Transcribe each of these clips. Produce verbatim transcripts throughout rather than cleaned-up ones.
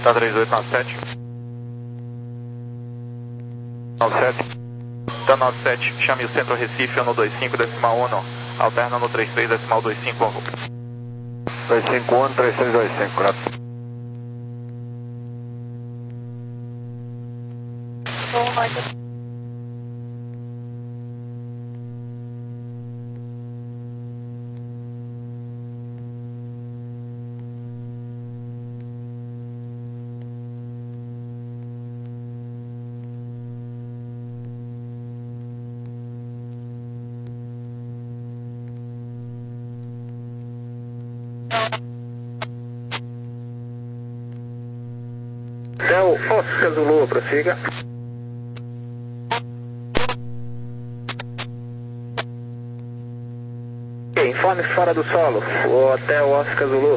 Tá três oito nove sete. nove sete. Tá nove sete, chame o centro Recife, ano dois cinco, decimal um, alterna no trinta e três, decimal dois cinco, over. dois cinco um, três seis dois cinco, correto. Hotel Oscar Zulu, prossiga. Ok, informe fora do solo, o Hotel Oscar Zulu.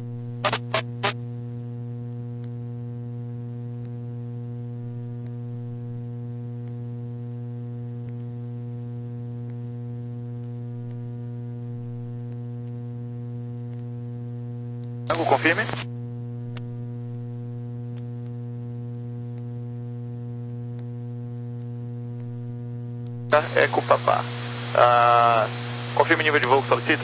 Tango, confirme. Eco Papá. Ah, confirme o nível de voo que solicita.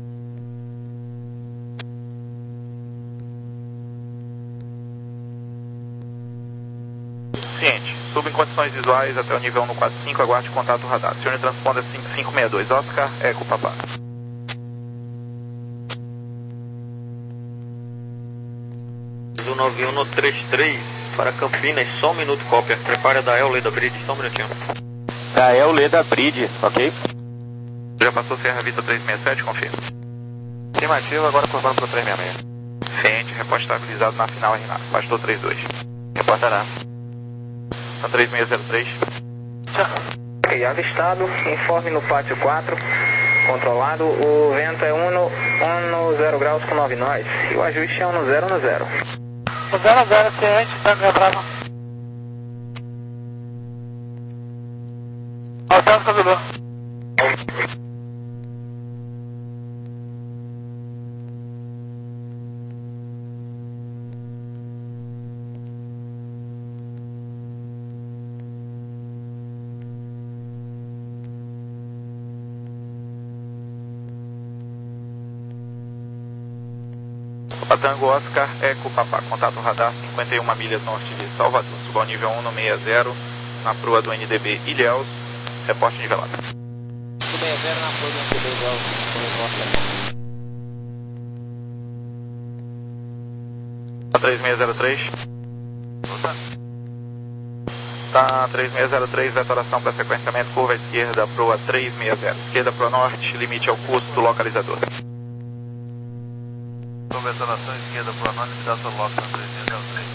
Ciente. Suba em condições visuais até o nível um no quatro cinco, aguarde contato radar. Senhor Transponder cinco cinco seis dois, Oscar, Eco Papá. nove um no trinta e três para Campinas, só um minuto, cópia. Prepare a Dael Leda Bridge, só um minutinho. Dael Leda Bridge, ok? Já passou Serra Vista trezentos e sessenta e sete, confirma. Estimativa, agora curvando para trezentos e sessenta e seis. Ciente, reporte estabilizado na final R N A, bastou trinta e dois. Reportará. Tá três seis zero três. Ok, avistado, informe no pátio quatro, controlado, o vento é um no, um no zero graus com nove nós, e o ajuste é um no zero no zero. O zero zero, ciente, Tango Bravo. Hotel Oscar Zulu. Tango Oscar, Eco Papá, contato radar cinquenta e uma milhas norte de Salvador, suba ao nível um no sessenta, na proa do N D B Ilhéus, reporte nivelado. sessenta na proa do N D B Ilhéus, Tá três seis zero três. Tá três seis zero três, vetoração para sequenciamento, curva esquerda, proa trezentos e sessenta, esquerda proa norte, limite ao curso do localizador. Vetoração esquerda para norte, data local três seis zero três.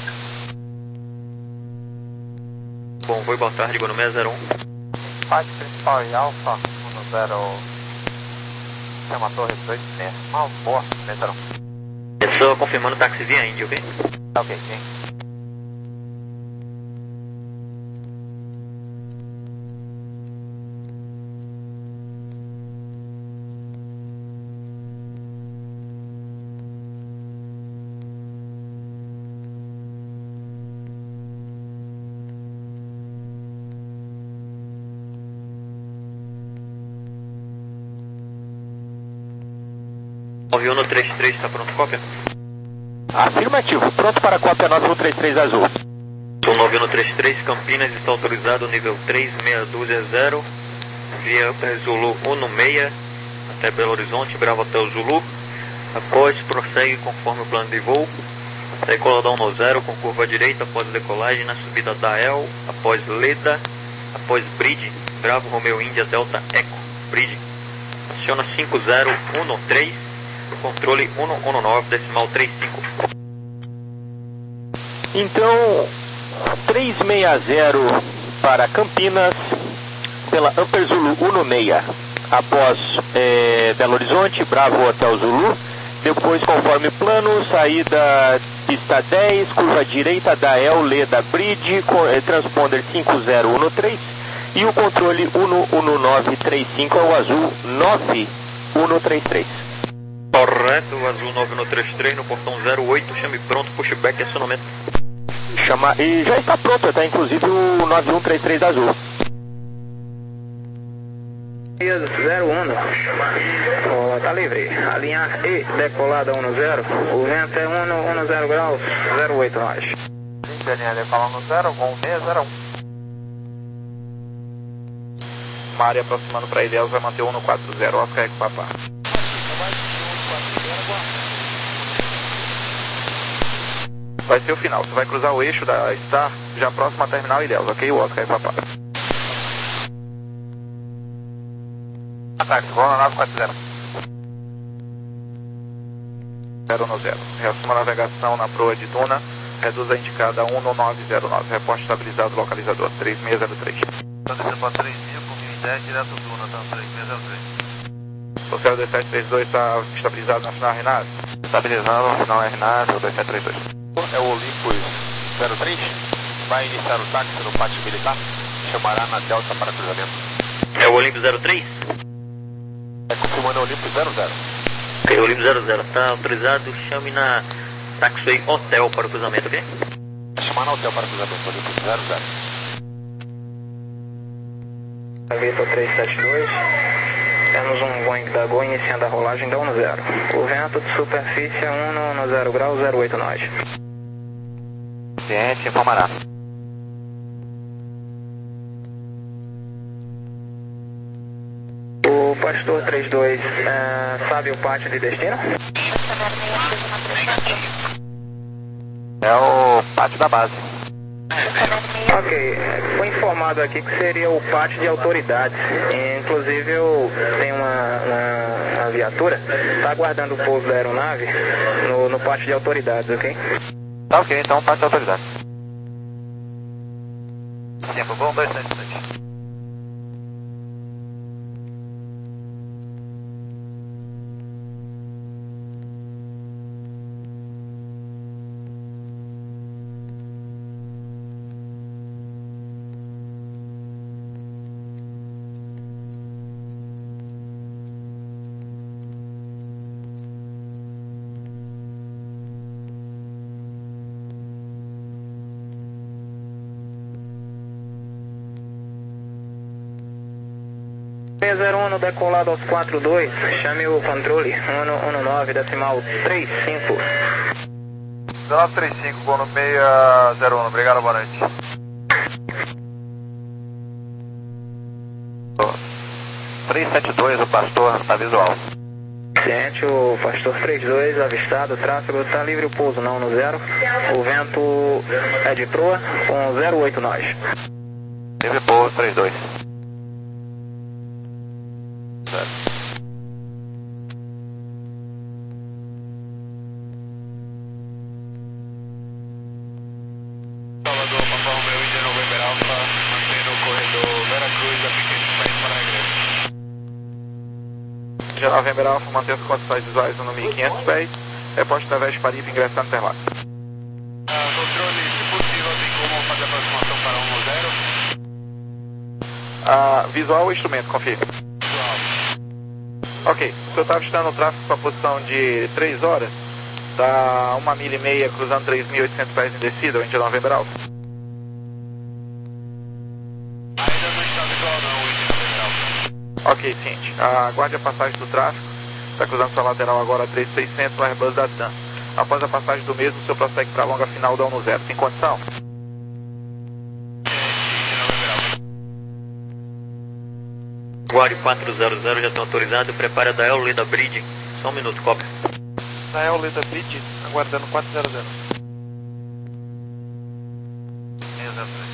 Bom, voo, boa tarde, Gono seis zero um. Parte principal e Alfa, um zero. Chama Torre dois seis. Mal, boa, seis zero um. Estou confirmando o táxi via Indy, ok? Ok, sim. nove um no trinta e três, está pronto, cópia? Afirmativo, pronto para a cópia nove um três três azul. Sou nove um no trinta e três, Campinas, está autorizado nível três seis dois zero, via Zulu um no seis, até Belo Horizonte, Bravo Hotel Zulu. Após, prossegue conforme o plano de voo, decoladão no zero, com curva direita, após decolagem, na subida Dael, após Leda, após Bridge, Bravo Romeo Índia Delta Eco, Bridge. Aciona cinco zero um no três, controle um um nove, decimal trinta e cinco. Então, três seis zero para Campinas, pela Upper Zulu um no seis, após é, Belo Horizonte, Bravo Hotel Zulu, depois conforme plano, saída pista dez, curva direita da El Leda Bridge, com, é, transponder cinco zero um no três, e o controle um um nove três cinco é o azul nove um no três três. Power Correto, Azul nove um três três no portão zero oito, chame pronto, pushback e acionamento. Chama, e já está pronto, tá inclusive o nove um três três Azul. zero um, oh, tá livre. A linha E decolada um zero, o vento é um zero graus, zero oito nós. vinte, a linha decolando zero, um seis zero um. Mário aproximando para Ilhéus, vai manter um no quatro zero, Oscar Eco Papá. Vai ser o final, você vai cruzar o eixo da Star, já próximo a terminal Ilhéus, ok? O Oscar Eco Papá. Ataque, voo na nove quatro zero. zero no zero. Reassuma a navegação na proa de Duna, reduz a indicada um no nove zero nove, reporte estabilizado localizador três seis zero três. Estou descendo para três mil, com mil e dez, direto Duna, tá? três seis zero três. O céu dois sete três dois está estabilizado na final R N A S? Estabilizando na final R N A S, dois sete três dois. É o Olympus zero três, vai iniciar o táxi no pátio militar, chamará na Delta para cruzamento. É o Olympus zero três? É confirmando o Olympus zero zero. Ok, Olympus zero zero, está autorizado, chame na Taxiway Hotel para o cruzamento, ok? Chamar na Hotel para cruzamento, Olympus zero zero. Vitor três sete dois, temos um Boeing da Gol iniciando a rolagem da um zero. O vento de superfície é um zero graus, zero oito nós. Cliente informará. O Pastor trinta e dois é, sabe o pátio de destino? É o pátio da base. Ok, foi informado aqui que seria o pátio de autoridades. Inclusive eu tenho uma, uma, uma viatura, está aguardando o pouso da aeronave no, no pátio de autoridades, ok? Tá ok, então pátio de autoridade. Tempo bom, dois sete sete. seis zero um decolado aos quatro dois, chame o controle um um nove, decimal três cinco. nove três cinco, voo no seis zero um, obrigado, boa noite. três sete dois, o Pastor está visual. Ciente, o Pastor trinta e dois, avistado, o tráfego está livre, o pouso não no zero. O vento é de proa com zero oito nós. Livre pouso trinta e dois. Salvador, Papa Romeo, India November Alpha, mantendo o corredor Veracruz, aplicante para ir para a igreja. Já November Alpha mantém as condições visuais no mil e quinhentos pés, reporte através de Paripe ingressando Interlagos. Ah, controle, se possível, tem como fazer a aproximação para um zero? Ah, visual ou instrumento, confirme. Visual. Ok, o senhor está avistando o tráfego para a posição de três horas, está uma milha e meia cruzando três mil e oitocentos pés em descida, o India November Alpha. Ainda não está visual não, o India November Alpha. Ok, ciente. Aguarde a passagem do tráfego, está cruzando sua lateral agora a três mil e seiscentos no Airbus da TAM. Após a passagem do mesmo, o senhor prossegue para a longa final da um zero. Tem condição? Guardi quatro zero zero, já está autorizado, prepara da Eolida Bridge, só um minuto, copy. Na Eolida Bridge, aguardando quatro zero zero. seis zero três.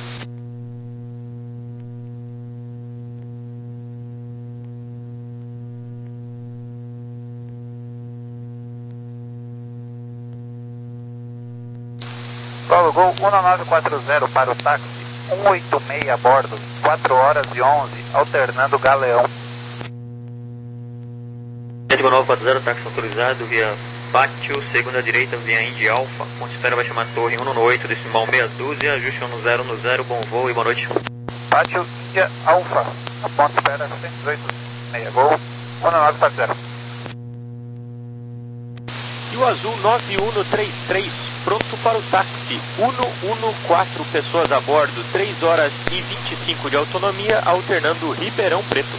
Paulo Gol um nove quatro zero para o táxi cento e oitenta e seis a bordo, quatro horas e onze, alternando Galeão. Médico nove quatro zero, táxi autorizado via pátio, segunda direita via Indy Alpha, ponto de espera vai chamar torre um oito, decimal meia dúzia, ajuste um zero no zero, bom voo e boa noite. Pátio India Alpha, a ponto de espera cento e dezoito, meia Gol um nove quatro zero. E o azul nove um três três, pronto para o táxi. um um quatro pessoas a bordo, três horas e vinte e cinco de autonomia, alternando Ribeirão Preto.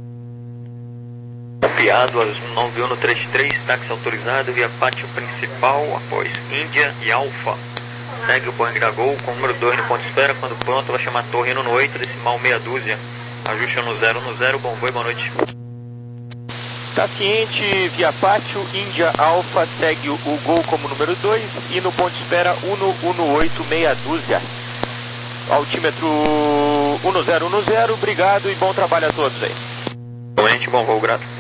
Copiado, azul nove um três três, táxi autorizado via pátio principal, após Índia e Alfa. Segue o Boeing da Gol com o número dois no ponto de espera, quando pronto vai chamar torre no oito, decimal meia dúzia. Ajuste no zero no zero, bom voo e boa noite. Tá ciente, via pátio, Índia Alfa, segue o Gol como número dois e no ponto de espera um um oito, meia dúzia. Altímetro um zero um zero, obrigado e bom trabalho a todos aí. Doente, bom voo, grato.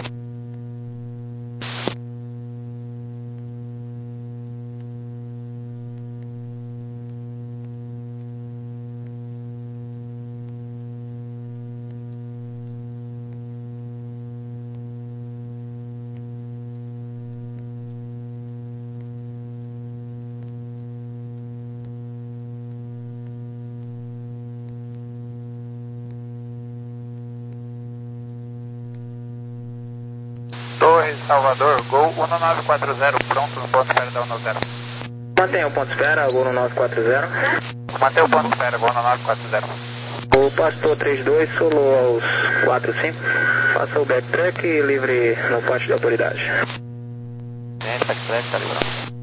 Torre Salvador, Gol um nove quatro zero, pronto no ponto de espera da um zero. Mantenha o ponto de espera, Gol um nove quatro zero. Mantenha o ponto de espera, Gol um nove quatro zero. O pastor trinta e dois, solou aos quatro cinco. Faça o backtrack e livre no pátio de autoridade. Gente, backtrack, tá livrando.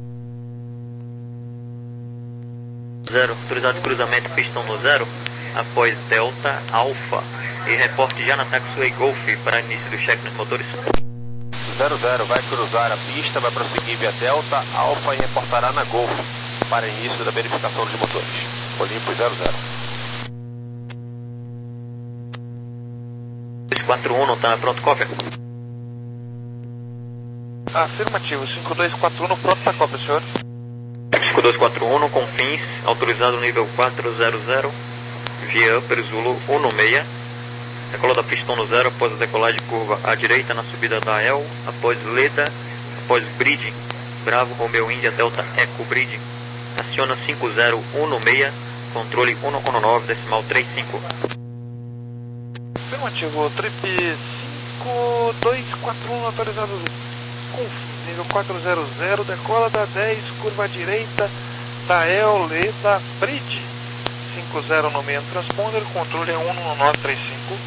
Zero, autorizado de cruzamento, pistão no zero, após Delta Alfa. E reporte já na taxiway Golf para início do check nos motores. zero zero, vai cruzar a pista, vai prosseguir via Delta Alfa e reportará na Golf para início da verificação dos motores. Olimpo zero zero. dois quatro um, não está pronto, cópia? Afirmativo, cinco dois quatro um, pronto para cópia, senhor. cinco dois quatro um, com fins, autorizado nível quatro zero zero, via Upper Zulu um seis. Decola da pista no zero, após a decolagem curva à direita na subida da E L, após Leda, após Bridging, Bravo, Romeo Índia, Delta Eco Bridging. Aciona cinco zero um seis, controle um um nove, decimal trinta e cinco. Afirmativo, trip cinco dois quatro um, autorizado com nível quatro zero zero, decola da dez, curva à direita da E L, Leda, Bridge. cinco zero no meio transponder, controle é um um nove três cinco.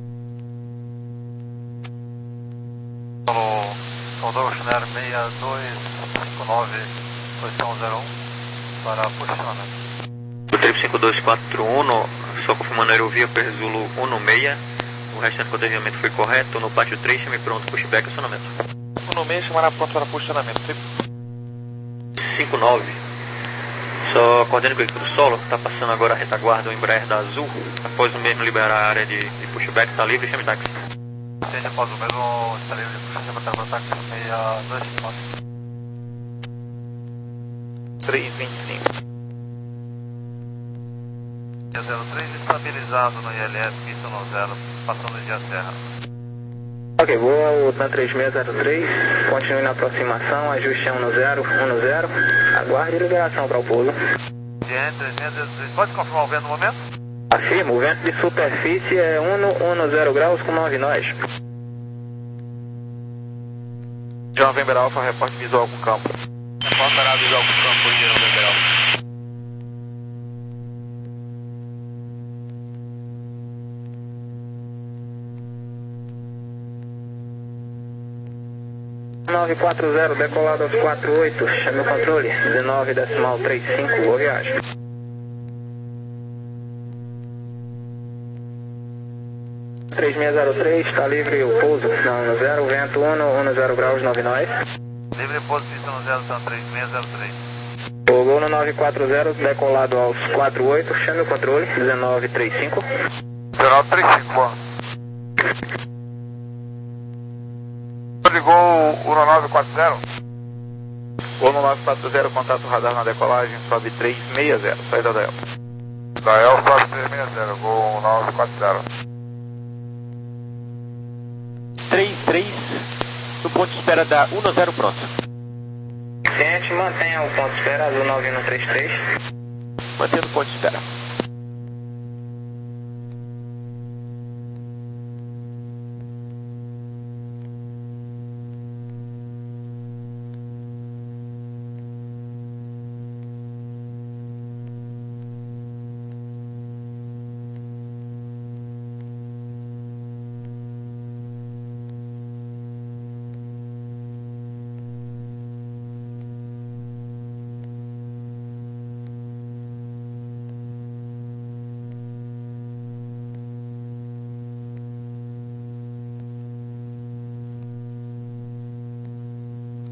Salvador Schneider seis dois cinco nove, posição zero um, para posicionamento. O trip cinco dois quatro um, só confirmando a aerovia per Zulu um seis, o restante do coordenamento foi correto, no pátio três, chame pronto, pushback, acionamento. um seis chamará pronto para posicionamento. Trip cinco nove, só coordene com o veículo solo, está passando agora a retaguarda, o Embraer da Azul, após o mesmo liberar a área de, de pushback, está livre, chame táxi. Seja após o mesmo, está livre de puxar para o táxi seis dois cinco nove. três vinte e cinco. zero três, estabilizado no I L S, pista no zero, passando de a serra. Ok, voa o TAM três seis zero três, continue na aproximação, ajuste um no zero, um no zero, aguarde liberação para o pouso. Diante três seis zero três, pode confirmar o vento no momento? Afirmo, o vento de superfície é um no zero graus com nove nós. John November Alpha, reporte visual com campo. Reportará visual com campo em November Alpha. nove quatro zero, decolado aos quatro oito, chame o controle, dezenove decimal trinta e cinco, boa viagem. três seis zero três, está livre o pouso, não, no zero, vento um no zero graus, nove nós. Livre pouso, pista no zero, então três seis zero três. O Gol no nove quatro zero, decolado aos quatro oito, chame o controle, dezenove trinta e cinco. dezenove trinta e cinco, boa. Ligou o nove quatro zero. Gol no nove quatro zero, contato radar na decolagem, sobe três seis zero, saída da E L. Da E L, sobe três seis zero, gol nove quatro zero. três três, no ponto de espera da um zero pronto. Ciente, mantenha o ponto de espera, azul nove um três três. Mantendo o ponto de espera.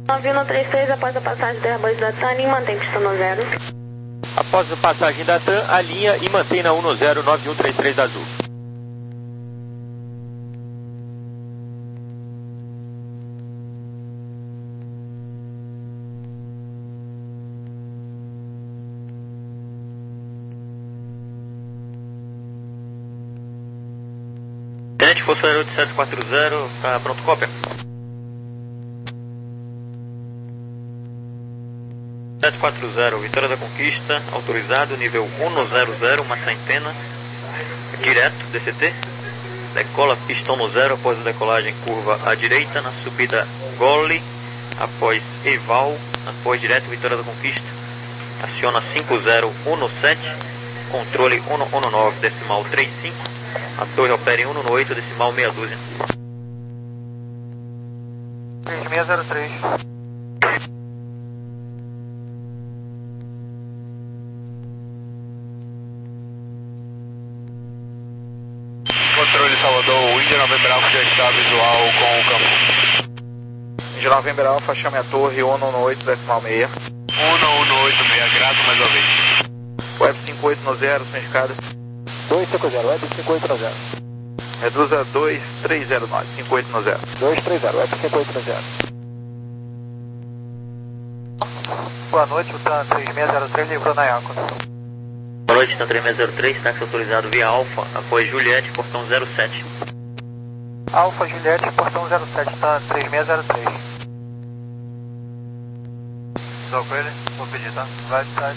nove um três três, após a passagem do Airbus da TAN, mantém pista no zero. Após a passagem da TAM, alinha e mantém na um no zero nove um três três da Azul. Tenente, Força Aérea oito sete quatro zero, tá pronto, cópia. sete quatro zero, Vitória da Conquista, autorizado, nível um zero zero, uma centena, direto, D C T. Decola pistão no zero após a decolagem, curva à direita, na subida Gole, após Eval, após direto, Vitória da Conquista. Aciona cinco zero um sete, controle um um nove, decimal trinta e cinco. A torre opera em um um oito, decimal meia dúzia. três seis zero três. Controle Salvador, o Índia November Alpha já está visual com o campo. Índia November Alpha, chame a torre um um oito, decimal meia. um um oito meia, grato mais uma vez. Web cinco oito no zero, sem escada. dois cinco zero, Web cinco oito no zero. Reduza dois três zero nove, cinco oito no zero. dois três zero, Web cinco oito no zero. Boa noite, o TAN três seis zero três livrou na Iaco. Boa noite, TAN três seis zero três, táxi autorizado via Alfa, após Juliette, portão zero sete. Alfa Juliette, portão zero sete, TAN três seis zero três. Estou com ele? Vou pedir, tá? Vai, sai.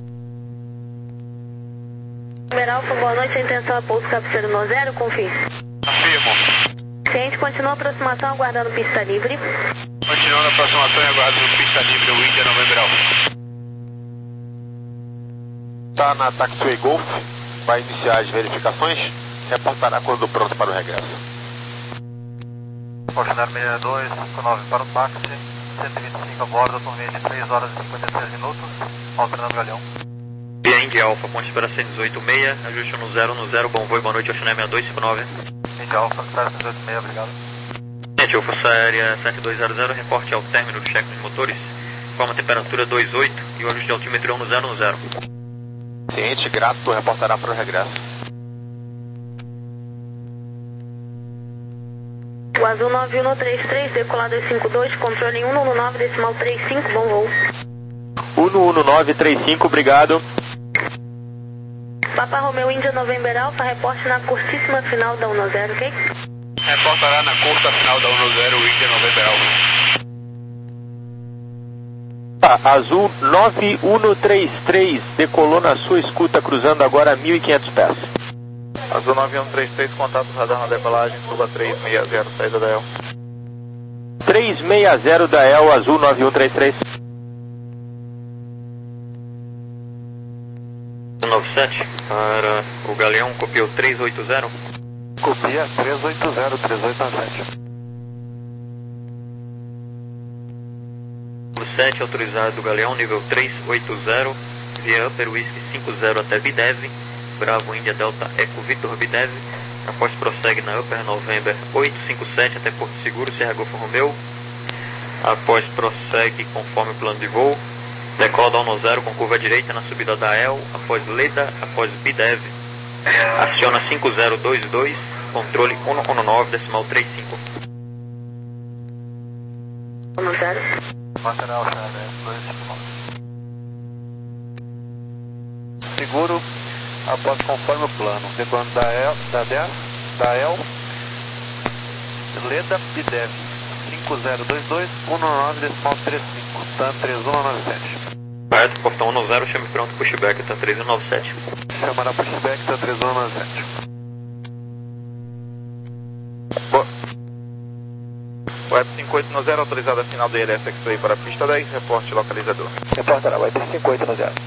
November Alpha, boa noite, a intenção é pouso cabeceiro no zero, confie. Afirmo. Ciente, continua a aproximação, aguardando pista livre. Continuando a aproximação e aguardando pista livre, o Índia November Alpha. Está na Taxiway Golf, vai iniciar as verificações, reportará quando pronto para o regresso. Funcionário sessenta e dois, cinquenta e nove para o táxi, cento e vinte e cinco a bordo, atualmente três horas e cinquenta e seis minutos, alternando Galeão. Via Indy Alpha, ponte para cento e dezoito seis, ajuste no zero no zero, bom voo e boa noite, Oceané sessenta e dois cinquenta e nove. Indy Alpha, cento e dezoito seis, obrigado. Gente, o Força Aérea sete dois zero zero, reporte ao término do check dos motores, forma temperatura dois vírgula oito e o ajuste de altímetro um no zero no zero. Ciente, grato, reportará para o regresso. O Azul nove um três três, decolado dois cinco dois, controle em um um nove, decimal trinta e cinco, bom voo. um um nove três cinco, obrigado. Papa Romeo Índia November Alpha, reporte na curtíssima final da um zero, ok? Reportará na curta final da um zero, o Índia November Alpha. Tá, Azul nove um três três, decolou na sua escuta, cruzando agora mil e quinhentos pés. Azul nove um três três, contato radar na decolagem, suba três seis zero, saída da E L. três seis zero da E L, Azul nove um três três. nove sete, para o Galeão, copiou três oito zero. Copia três oito zero, três oito sete. nove sete, autorizado do Galeão, nível três oito zero, via Upper Whisky cinco zero até Bidev, Bravo Índia Delta Eco Vitor Bidev, após prossegue na Upper November oito cinco sete até Porto Seguro, Serra Golfo Romeu, após prossegue conforme o plano de voo, decola da um zero com curva direita na subida da E L, após Leda, após Bidev, aciona cinco zero dois dois, controle um um nove, decimal trinta e cinco. um zero. Material, né? dois cinco nove. Seguro, após conforme o plano, decolando da E L, da dez, da E L, Leda Bidev, cinco zero dois dois, um um nove, decimal trinta e cinco, TAN três um nove sete. Correto, portão um zero, chame pronto, pushback, TAN três um nove sete. Chamará pushback, TAN três um nove sete. Web cinco oito no zero, autorizada final do I L S X-Ray para a pista dez, reporte localizador. Reportará, Web cinco oito no zero.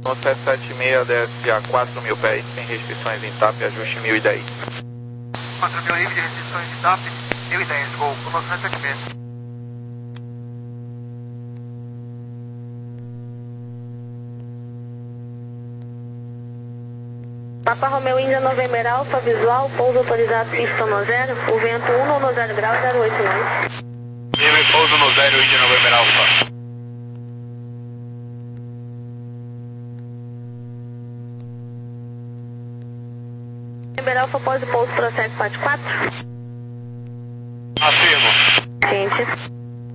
No sete sete seis desce a quatro mil pés, sem restrições em T A P, ajuste mil e dez. quatro mil livre de restrições em T A P, mil e dez, gol, no sete sete seis. Papa Romeo Índia November Alfa, visual, pouso autorizado, pista no zero, o vento um no zero grau, zero oito nós. Livre pouso no zero, Índia November Alfa. November Alfa, pós o pouso, prossegue quatro quatro. Afirmo. Gente.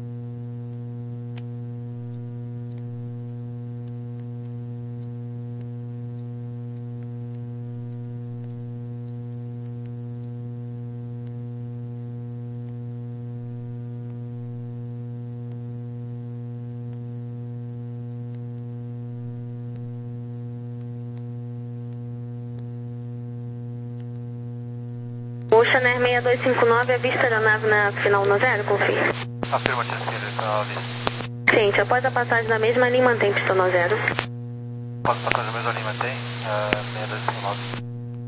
Ocean Air seis dois cinco nove, avista a aeronave na final no zero, confia. Afirmativo, está à vista. Gente, após a passagem da mesma linha, mantém pista no zero. Após a passagem da mesma linha, mantém uh, seis dois cinco nove.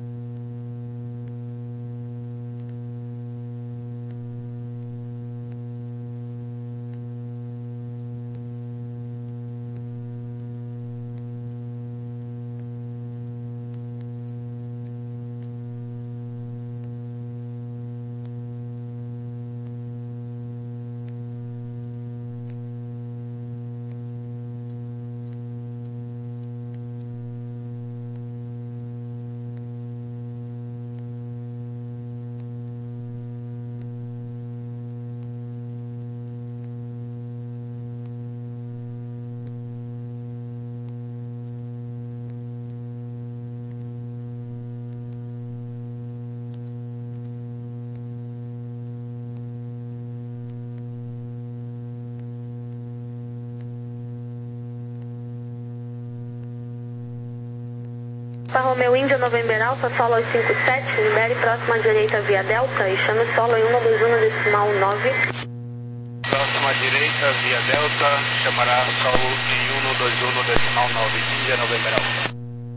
Papa Romeo Índia November Alfa, solo cinco sete, libere próxima direita via Delta e chame solo em um dois um decimal nove. Próxima direita via Delta, chamará solo em um dois um decimal nove, Índia November Alfa.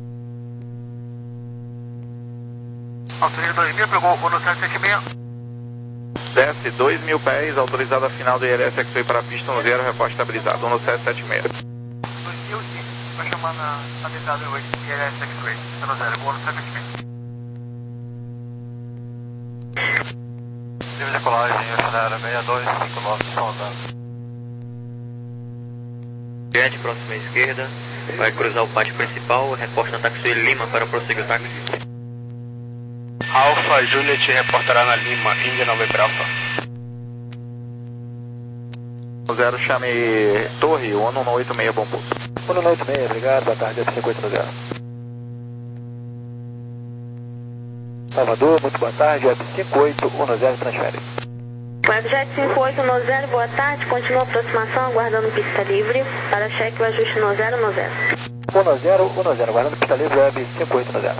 Altura dois mil, pegou o no sete sete seis. Desce dois mil pés, autorizada a final do I R S X-Ray para a pista no zero, repórter estabilizado, um no sete sete seis. dois mil, sim. Vai chamar na habilidade hoje, I R S X-Ray, está no zero, gol no sete sete seis. Livre decolagem, Ocean seis dois cinco nove, sondando. Diante, próxima à esquerda, vai cruzar o pátio principal, reporte na taxi Lima para prosseguir o táxi. Alfa Juliet reportará na Lima, Índia November Alfa. O zero chame Torre, um um oito seis, bom pulso. um um oito seis, obrigado, boa tarde, F cinco oito no zero. Salvador, muito boa tarde, F cinco oito um zero, transfere. Webjet cinco oito no zero, boa tarde, continua a aproximação, aguardando pista livre, para cheque o ajuste no zero no zero. um zero um zero, aguardando pista livre, Web cinco oito no zero.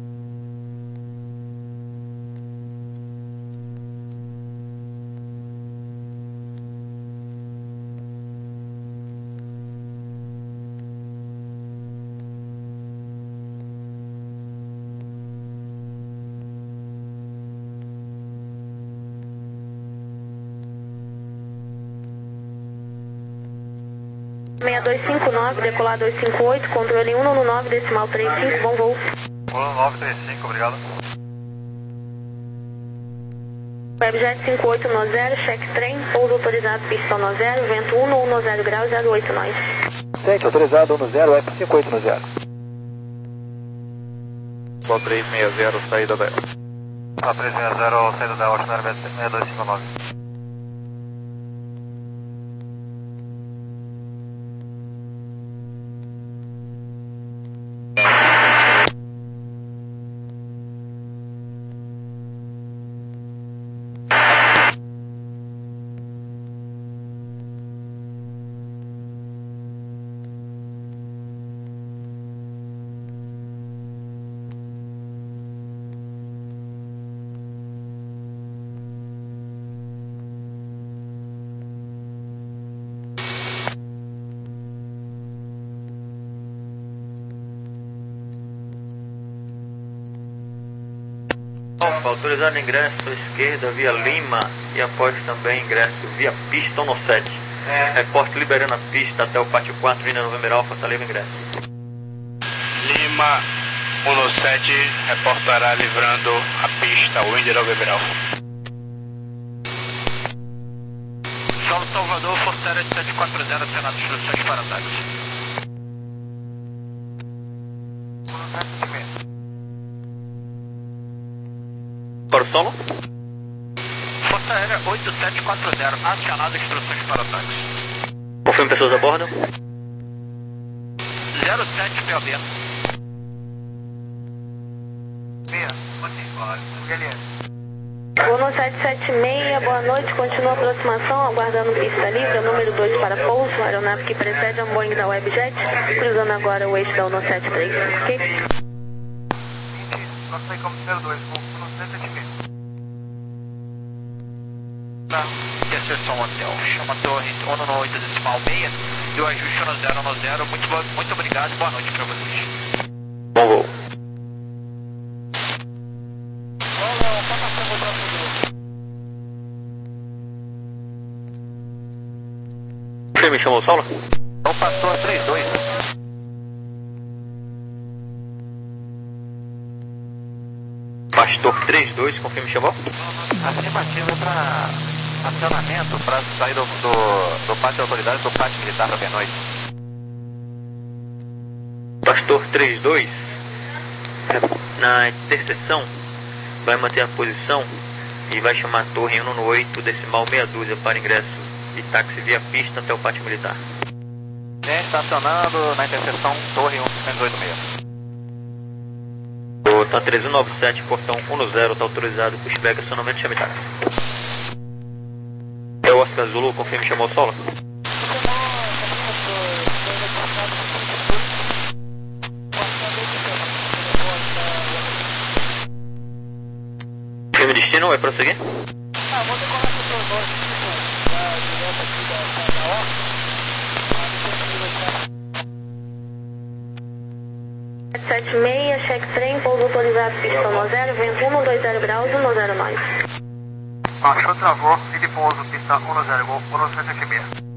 seis dois cinco nove, decolar dois cinco oito, controle um um nove, decimal trinta e cinco, bom voo. um nove três cinco, obrigado. Webjet cinco oito no zero, cheque trem, pouso autorizado, pista no zero, vento um no zero grau, zero oito nós. Gente, autorizado um zero, F cinco oito no zero. Sol três seis zero, saída da Sol três seis zero, saída da Ocean seis dois cinco nove. Alfa, autorizado ingresso à esquerda via Lima e após também ingresso via pista um sete. Reporte liberando a pista até o pátio quatro, India November Alfa, tá livre ingresso. Lima um sete reportará livrando a pista, o India November Alfa. São Salvador, Força Aérea de sete quatro zero, acionado instruções para táxi. Para o solo? Força Aérea oito sete quatro zero, acionado instruções para táxi. Confirme pessoas a bordo. zero sete P O B. Uno sete sete seis, boa noite, continua a aproximação, aguardando pista livre, número dois para pouso, aeronave que precede a um Boeing da Webjet, cruzando agora o eixo da uno sete três, ok? Nós saímos número dois, uno sete sete seis. Tá, Interseção Hotel, chama a torre um oito decimal seis e o ajuste no zero no zero, muito, muito obrigado e boa noite para vocês. Bom voo. Você me chamou o solo? Então passou a três dois. Pastor três dois, confirme me chamou? Afirmativa para acionamento para sair do, do, do pátio de autoridade do pátio militar para a noite. Pastor três dois, na interseção, vai manter a posição e vai chamar a torre um oito decimal meia dúzia para ingresso de táxi via pista até o pátio militar. Gente, estacionando na interseção torre um seis oito seis. O T A três um nove sete, portão um zero, está autorizado por pushback, acionamento, chame táxi. É o Oscar Zulu, confirme, chamou o solo? Firme destino, vai prosseguir? Ah, vou decolar com o seu norte, tá direto aqui da K O. sete sete seis, cheque trem, pouso autorizado, pista um zero, vento um dois zero graus, um zero nove. Baixou, travou, e de pouso, pista um zero, gol, um sete sete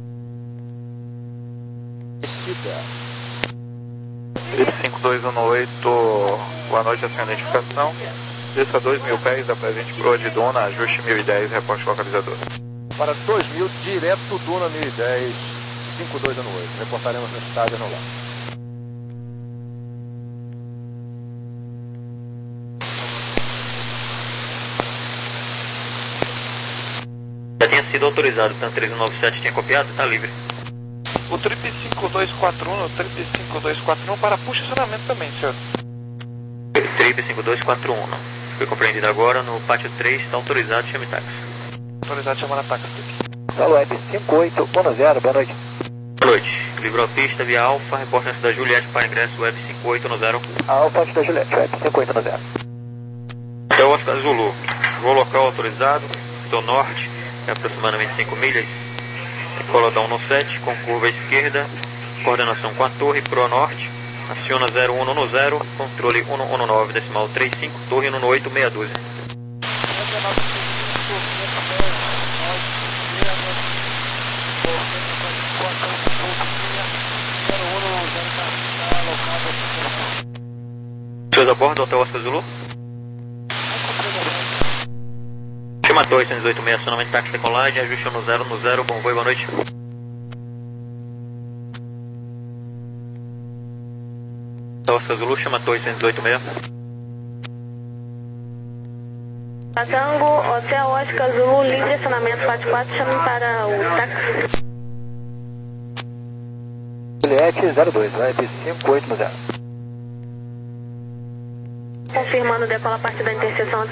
seis. cinco dois um oito, boa noite, a sua identificação. Desça dois mil pés, apresente proa de Duna, ajuste mil e dez, reporte localizador. Para dois mil, direto Duna mil e dez, cinco dois um oito, reportaremos no estádio no lar. Já tinha sido autorizado, então três um nove sete tinha copiado, está livre. O trip cinco dois quatro um, o trip cinco dois quatro um para posicionamento também, senhor. Trip cinco dois quatro um, foi compreendido agora no pátio três, está autorizado, chame táxi. Autorizado, chamar a táxi. Solo Web cinco oito um zero, boa noite. Boa noite, livrou a pista via Alfa, reporte da Juliette para ingresso Web cinco oito um zero. Alfa da Juliette, Web cinco oito um zero. É o Oscar Zulu, voo local autorizado, do norte, é aproximadamente cinco milhas, decola da um sete, com curva à esquerda, coordenação com a torre, pro norte, aciona zero um um zero, controle um um nove decimal três cinco, torre um oito meia dúzia. Seus a bordo, hotel Oscar Zulu? Chama dois oito seis, acionamento táxi decolagem, ajuste no zero no zero, bom voo, boa noite. Oscar Zulu, chama dois oito seis. Tango, Hotel Oscar Zulu, livre, acionamento quatro quatro, chame para o táxi. Juliette zero dois, Web cinco oito um zero. Confirmando decola a partir da interseção